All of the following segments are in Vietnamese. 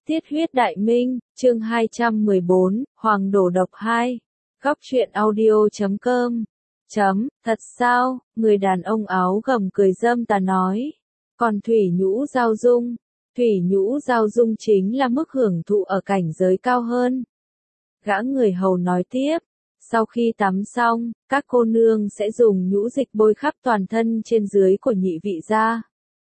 Tiết huyết đại minh, chương 214, Hoàng đổ độc 2. Góc truyện audio.com. Thật sao, người đàn ông áo gầm cười dâm tà nói. Còn Thủy Nhũ Giao Dung chính là mức hưởng thụ ở cảnh giới cao hơn. Gã người hầu nói tiếp. Sau khi tắm xong, các cô nương sẽ dùng nhũ dịch bôi khắp toàn thân trên dưới của nhị vị gia.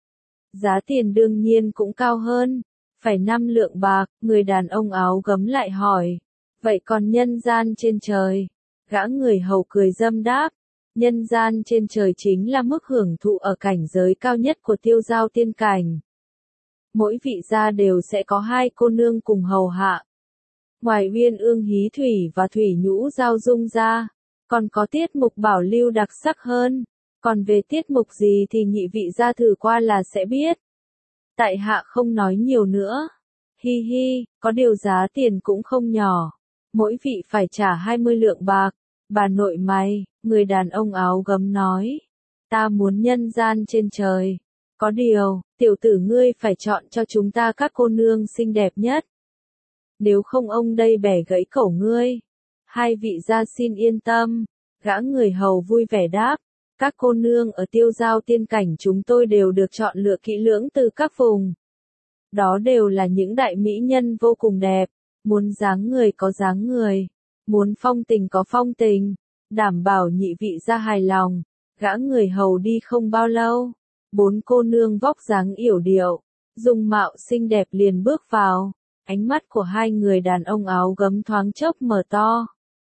Giá tiền đương nhiên cũng cao hơn. Phải 5 lượng bạc, người đàn ông áo gấm lại hỏi. Vậy còn nhân gian trên trời? Gã người hầu cười dâm đáp. Nhân gian trên trời chính là mức hưởng thụ ở cảnh giới cao nhất của tiêu giao tiên cảnh. Mỗi vị gia đều sẽ có 2 cô nương cùng hầu hạ. Ngoài Uyên Ương Hí Thủy và Thủy Nhũ Giao Dung ra, còn có tiết mục bảo lưu đặc sắc hơn. Còn về tiết mục gì thì nhị vị gia thử qua là sẽ biết. Tại hạ không nói nhiều nữa. Hi hi, có điều giá tiền cũng không nhỏ. Mỗi vị phải trả 20 lượng bạc. Bà nội mày, người đàn ông áo gấm nói. Ta muốn nhân gian trên trời. Có điều, tiểu tử ngươi phải chọn cho chúng ta các cô nương xinh đẹp nhất. Nếu không ông đây bẻ gãy cổ ngươi. 2 vị gia xin yên tâm. Gã người hầu vui vẻ đáp. Các cô nương ở tiêu giao tiên cảnh chúng tôi đều được chọn lựa kỹ lưỡng từ các vùng. Đó đều là những đại mỹ nhân vô cùng đẹp. Muốn dáng người có dáng người. Muốn phong tình có phong tình. Đảm bảo nhị vị gia hài lòng. Gã người hầu đi không bao lâu. 4 cô nương vóc dáng yểu điệu. Dung mạo xinh đẹp liền bước vào. Ánh mắt của 2 người đàn ông áo gấm thoáng chốc mở to.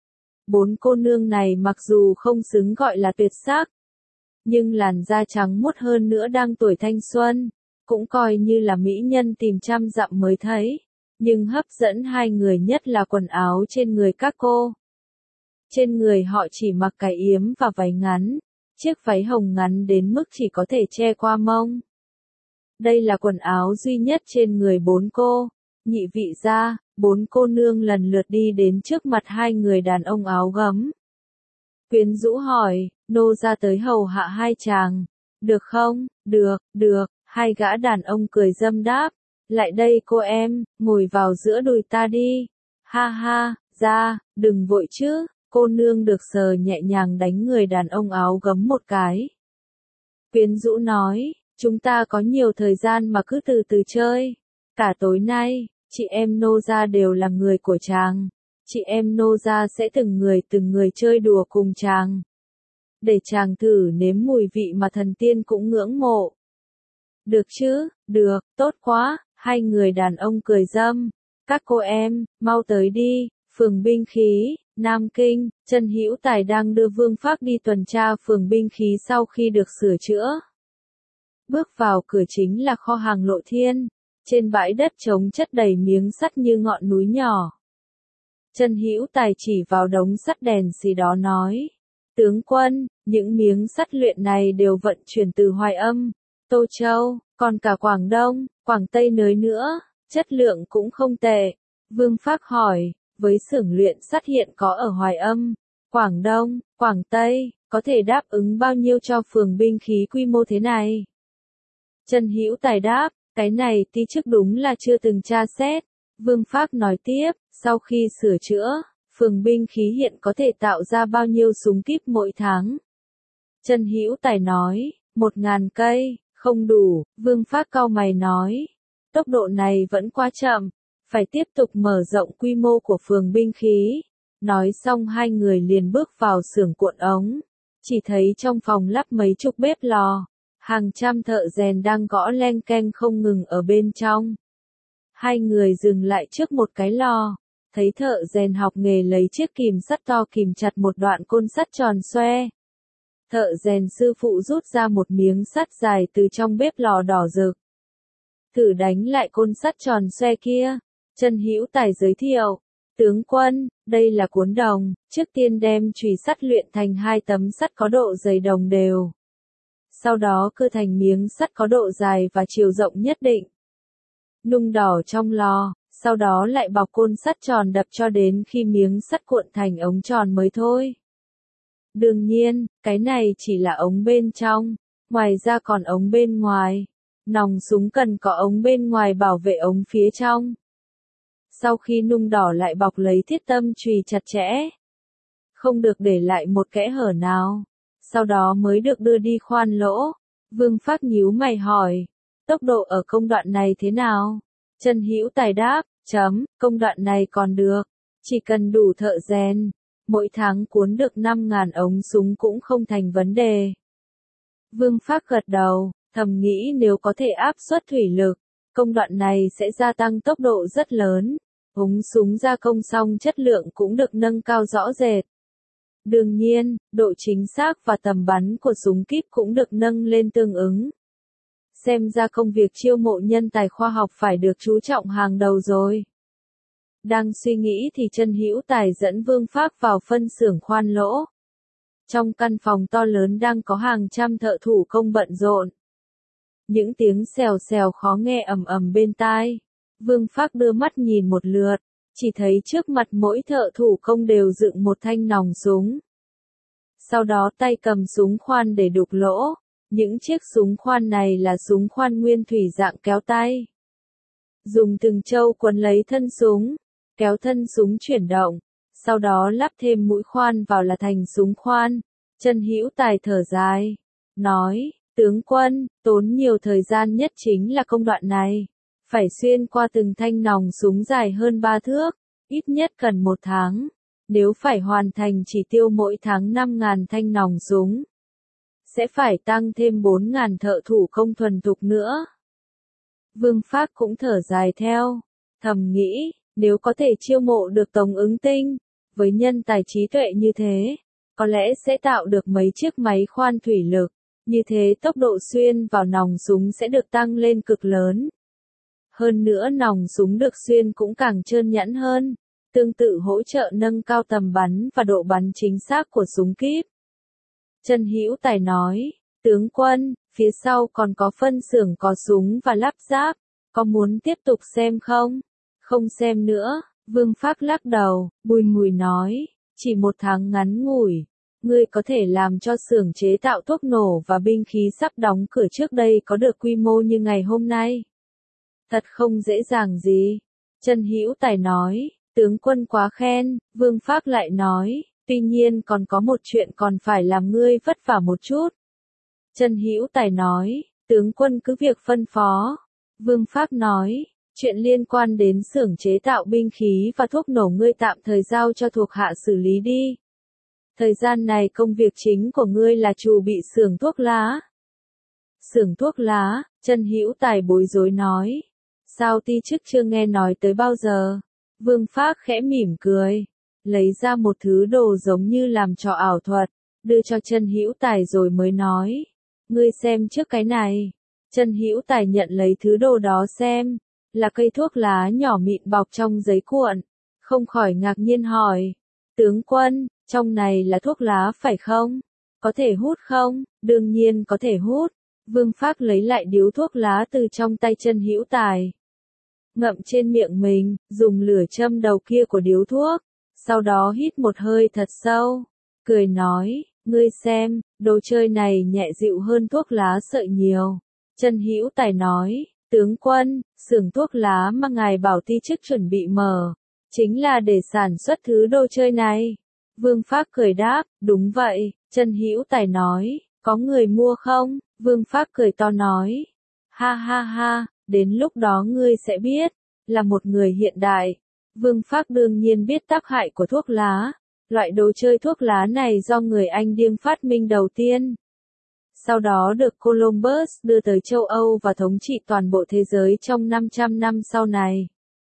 4 cô nương này mặc dù không xứng gọi là tuyệt sắc, nhưng làn da trắng muốt hơn nữa đang tuổi thanh xuân, cũng coi như là mỹ nhân tìm trăm dặm mới thấy. Nhưng hấp dẫn 2 người nhất là quần áo trên người các cô. Trên người họ chỉ mặc cái yếm và váy ngắn, chiếc váy hồng ngắn đến mức chỉ có thể che qua mông. Đây là quần áo duy nhất trên người 4 cô. Nhị vị gia, 4 cô nương lần lượt đi đến trước mặt 2 người đàn ông áo gấm. Quyến rũ hỏi, nô ra tới hầu hạ 2 chàng. Được không? Được. 2 gã đàn ông cười dâm đáp. Lại đây cô em, ngồi vào giữa đùi ta đi. Ha ha, ra, đừng vội chứ. Cô nương được sờ nhẹ nhàng đánh người đàn ông áo gấm một cái. Quyến rũ nói, chúng ta có nhiều thời gian mà cứ từ từ chơi. Cả tối nay, chị em nô gia đều là người của chàng. Chị em nô gia sẽ từng người chơi đùa cùng chàng. Để chàng thử nếm mùi vị mà thần tiên cũng ngưỡng mộ. Được chứ, được, tốt quá, 2 người đàn ông cười dâm. Các cô em, mau tới đi, phường binh khí, Nam Kinh, Trần Hữu Tài đang đưa Vương Phác đi tuần tra phường binh khí sau khi được sửa chữa. Bước vào cửa chính là kho hàng Lộ Thiên. Trên bãi đất trống chất đầy miếng sắt như ngọn núi nhỏ. Trần Hữu Tài chỉ vào đống sắt đèn xì đó nói. Tướng quân, những miếng sắt luyện này đều vận chuyển từ Hoài Âm, Tô Châu, còn cả Quảng Đông, Quảng Tây nơi nữa, chất lượng cũng không tệ. Vương Phác hỏi, với xưởng luyện sắt hiện có ở Hoài Âm, Quảng Đông, Quảng Tây, có thể đáp ứng bao nhiêu cho phường binh khí quy mô thế này? Trần Hữu Tài đáp. Cái này tí trước đúng là chưa từng tra xét. Vương Phác nói tiếp, sau khi sửa chữa, phường binh khí hiện có thể tạo ra bao nhiêu súng kíp mỗi tháng? Trần Hữu Tài nói, 1000 cây, không đủ. Vương Phác cau mày nói, tốc độ này vẫn quá chậm, phải tiếp tục mở rộng quy mô của phường binh khí. Nói xong 2 người liền bước vào xưởng cuộn ống. Chỉ thấy trong phòng lắp mấy chục bếp lò. Hàng trăm thợ rèn đang gõ len keng không ngừng ở bên trong. 2 người dừng lại trước một cái lò. Thấy thợ rèn học nghề lấy chiếc kìm sắt to kìm chặt một đoạn côn sắt tròn xoe. Thợ rèn sư phụ rút ra một miếng sắt dài từ trong bếp lò đỏ rực. Thử đánh lại côn sắt tròn xoe kia. Trần Hữu Tài giới thiệu. Tướng quân, đây là cuốn đồng. Trước tiên đem chùy sắt luyện thành 2 tấm sắt có độ dày đồng đều. Sau đó cưa thành miếng sắt có độ dài và chiều rộng nhất định. Nung đỏ trong lò, sau đó lại bọc côn sắt tròn đập cho đến khi miếng sắt cuộn thành ống tròn mới thôi. Đương nhiên, cái này chỉ là ống bên trong, ngoài ra còn ống bên ngoài. Nòng súng cần có ống bên ngoài bảo vệ ống phía trong. Sau khi nung đỏ lại bọc lấy thiết tâm chùy chặt chẽ. Không được để lại một kẽ hở nào. Sau đó mới được đưa đi khoan lỗ. Vương Phác nhíu mày hỏi. Tốc độ ở công đoạn này thế nào? Trần Hữu Tài đáp, công đoạn này còn được. Chỉ cần đủ thợ rèn. Mỗi tháng cuốn được 5.000 ống súng cũng không thành vấn đề. Vương Phác gật đầu, thầm nghĩ nếu có thể áp suất thủy lực, công đoạn này sẽ gia tăng tốc độ rất lớn. Ống súng gia công xong chất lượng cũng được nâng cao rõ rệt. Đương nhiên, độ chính xác và tầm bắn của súng kíp cũng được nâng lên tương ứng. Xem ra công việc chiêu mộ nhân tài khoa học phải được chú trọng hàng đầu rồi. Đang suy nghĩ thì Trần Hữu Tài dẫn Vương Phác vào phân xưởng khoan lỗ. Trong căn phòng to lớn đang có hàng trăm thợ thủ công bận rộn. Những tiếng xèo xèo khó nghe ầm ầm bên tai. Vương Phác đưa mắt nhìn một lượt, chỉ thấy trước mặt mỗi thợ thủ công đều dựng một thanh nòng súng. Sau đó tay cầm súng khoan để đục lỗ. Những chiếc súng khoan này là súng khoan nguyên thủy dạng kéo tay. Dùng từng trâu quấn lấy thân súng, kéo thân súng chuyển động, sau đó lắp thêm mũi khoan vào là thành súng khoan. Trần Hữu Tài thở dài, nói, tướng quân, tốn nhiều thời gian nhất chính là công đoạn này. Phải xuyên qua từng thanh nòng súng dài hơn 3 thước, ít nhất cần 1 tháng. Nếu phải hoàn thành chỉ tiêu mỗi tháng 5.000 thanh nòng súng, sẽ phải tăng thêm 4.000 thợ thủ công thuần thục nữa. Vương Phác cũng thở dài theo, thầm nghĩ, nếu có thể chiêu mộ được Tống Ứng Tinh, với nhân tài trí tuệ như thế, có lẽ sẽ tạo được mấy chiếc máy khoan thủy lực, như thế tốc độ xuyên vào nòng súng sẽ được tăng lên cực lớn. Hơn nữa nòng súng được xuyên cũng càng trơn nhẵn hơn, tương tự hỗ trợ nâng cao tầm bắn và độ bắn chính xác của súng kíp. Trần Hữu Tài nói, tướng quân, phía sau còn có phân xưởng có súng và lắp ráp, có muốn tiếp tục xem không? Không xem nữa, Vương Phác lắc đầu, bùi ngùi nói, chỉ 1 tháng ngắn ngủi, ngươi có thể làm cho xưởng chế tạo thuốc nổ và binh khí sắp đóng cửa trước đây có được quy mô như ngày hôm nay. Thật không dễ dàng gì. Trần Hữu Tài nói, tướng quân quá khen. Vương Phác lại nói, tuy nhiên còn có một chuyện còn phải làm ngươi vất vả một chút. Trần Hữu Tài nói, tướng quân cứ việc phân phó. Vương Phác nói, chuyện liên quan đến xưởng chế tạo binh khí và thuốc nổ ngươi tạm thời giao cho thuộc hạ xử lý đi. Thời gian này công việc chính của ngươi là trù bị xưởng thuốc lá. Xưởng thuốc lá, Trần Hữu Tài bối rối nói. Sao ti chức chưa nghe nói tới bao giờ? Vương Phác khẽ mỉm cười, lấy ra một thứ đồ giống như làm trò ảo thuật, đưa cho Trần Hữu Tài rồi mới nói. Ngươi xem trước cái này. Trần Hữu Tài nhận lấy thứ đồ đó xem, là cây thuốc lá nhỏ mịn bọc trong giấy cuộn, không khỏi ngạc nhiên hỏi. Tướng quân, trong này là thuốc lá phải không? Có thể hút không? Đương nhiên có thể hút. Vương Phác lấy lại điếu thuốc lá từ trong tay Trần Hữu Tài. Ngậm trên miệng mình, dùng lửa châm đầu kia của điếu thuốc, sau đó hít một hơi thật sâu, cười nói, ngươi xem, đồ chơi này nhẹ dịu hơn thuốc lá sợi nhiều. Trần Hữu Tài nói, tướng quân, xưởng thuốc lá mà ngài bảo ti chức chuẩn bị mở, chính là để sản xuất thứ đồ chơi này. Vương Phác cười đáp, đúng vậy. Trần Hữu Tài nói, có người mua không? Vương Phác cười to nói, ha ha ha, đến lúc đó ngươi sẽ biết, là một người hiện đại. Vương Phác đương nhiên biết tác hại của thuốc lá. Loại đồ chơi thuốc lá này do người Anh điên phát minh đầu tiên. Sau đó được Columbus đưa tới châu Âu và thống trị toàn bộ thế giới trong 500 năm sau này.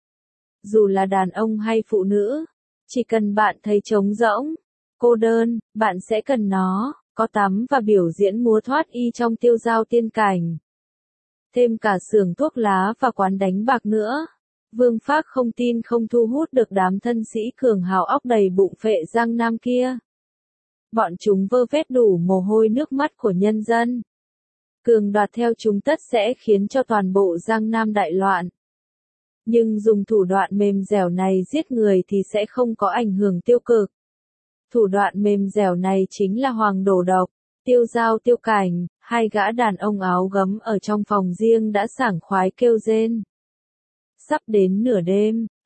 Dù là đàn ông hay phụ nữ, chỉ cần bạn thấy trống rỗng, cô đơn, bạn sẽ cần nó, có tắm và biểu diễn múa thoát y trong tiêu dao tiên cảnh. Thêm cả xưởng thuốc lá và quán đánh bạc nữa. Vương Phác không tin không thu hút được đám thân sĩ cường hào óc đầy bụng phệ Giang Nam kia. Bọn chúng vơ vét đủ mồ hôi nước mắt của nhân dân. Cường đoạt theo chúng tất sẽ khiến cho toàn bộ Giang Nam đại loạn. Nhưng dùng thủ đoạn mềm dẻo này giết người thì sẽ không có ảnh hưởng tiêu cực. Thủ đoạn mềm dẻo này chính là Hoàng Đổ Độc, Tiêu Dao Tiêu Cảnh, hai gã đàn ông áo gấm ở trong phòng riêng đã sảng khoái kêu rên. Sắp đến nửa đêm,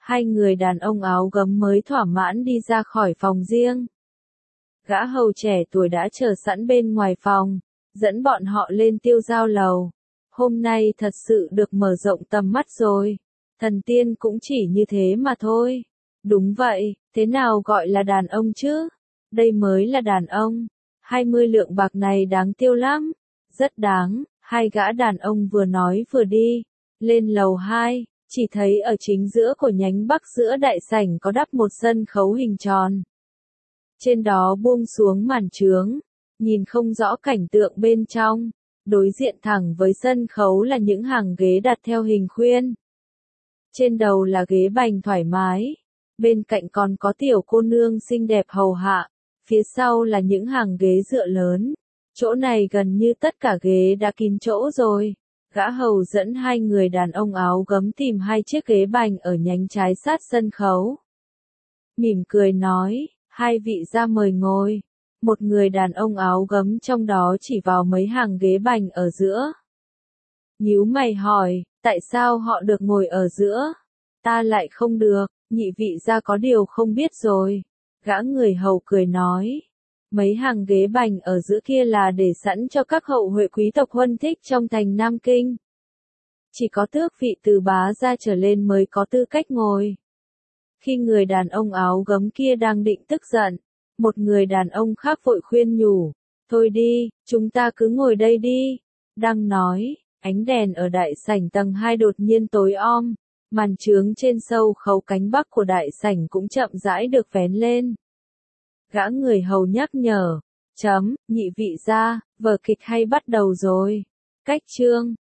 Hai người đàn ông áo gấm mới thỏa mãn đi ra khỏi phòng riêng. Gã hầu trẻ tuổi đã chờ sẵn bên ngoài phòng, dẫn bọn họ lên tiêu giao lầu. Hôm nay thật sự được mở rộng tầm mắt rồi. Thần tiên cũng chỉ như thế mà thôi. Đúng vậy, thế nào gọi là đàn ông chứ? Đây mới là đàn ông. 20 lượng bạc này đáng tiêu lắm. Rất đáng, hai gã đàn ông vừa nói vừa đi. Lên lầu 2, chỉ thấy ở chính giữa của nhánh bắc giữa đại sảnh có đắp một sân khấu hình tròn. Trên đó buông xuống màn trướng, nhìn không rõ cảnh tượng bên trong. Đối diện thẳng với sân khấu là những hàng ghế đặt theo hình khuyên. Trên đầu là ghế bành thoải mái. Bên cạnh còn có tiểu cô nương xinh đẹp hầu hạ. Phía sau là những hàng ghế dựa lớn. Chỗ này gần như tất cả ghế đã kín chỗ rồi. Gã hầu dẫn hai người đàn ông áo gấm tìm hai chiếc ghế bành ở nhánh trái sát sân khấu. Mỉm cười nói, hai vị ra mời ngồi. Một người đàn ông áo gấm trong đó chỉ vào mấy hàng ghế bành ở giữa. Nhíu mày hỏi, tại sao họ được ngồi ở giữa? Ta lại không được, nhị vị ra có điều không biết rồi. Gã người hầu cười nói. Mấy hàng ghế bành ở giữa kia là để sẵn cho các hậu huệ quý tộc huân thích trong thành Nam Kinh. Chỉ có tước vị từ bá gia trở lên mới có tư cách ngồi. Khi người đàn ông áo gấm kia đang định tức giận, một người đàn ông khác vội khuyên nhủ. Thôi đi, chúng ta cứ ngồi đây đi. Đang nói, ánh đèn ở đại sảnh tầng 2 đột nhiên tối om. Màn trướng trên sâu khấu cánh bắc của đại sảnh cũng chậm rãi được vén lên. Gã người hầu nhắc nhở, nhị vị gia, vở kịch hay bắt đầu rồi. Cách chương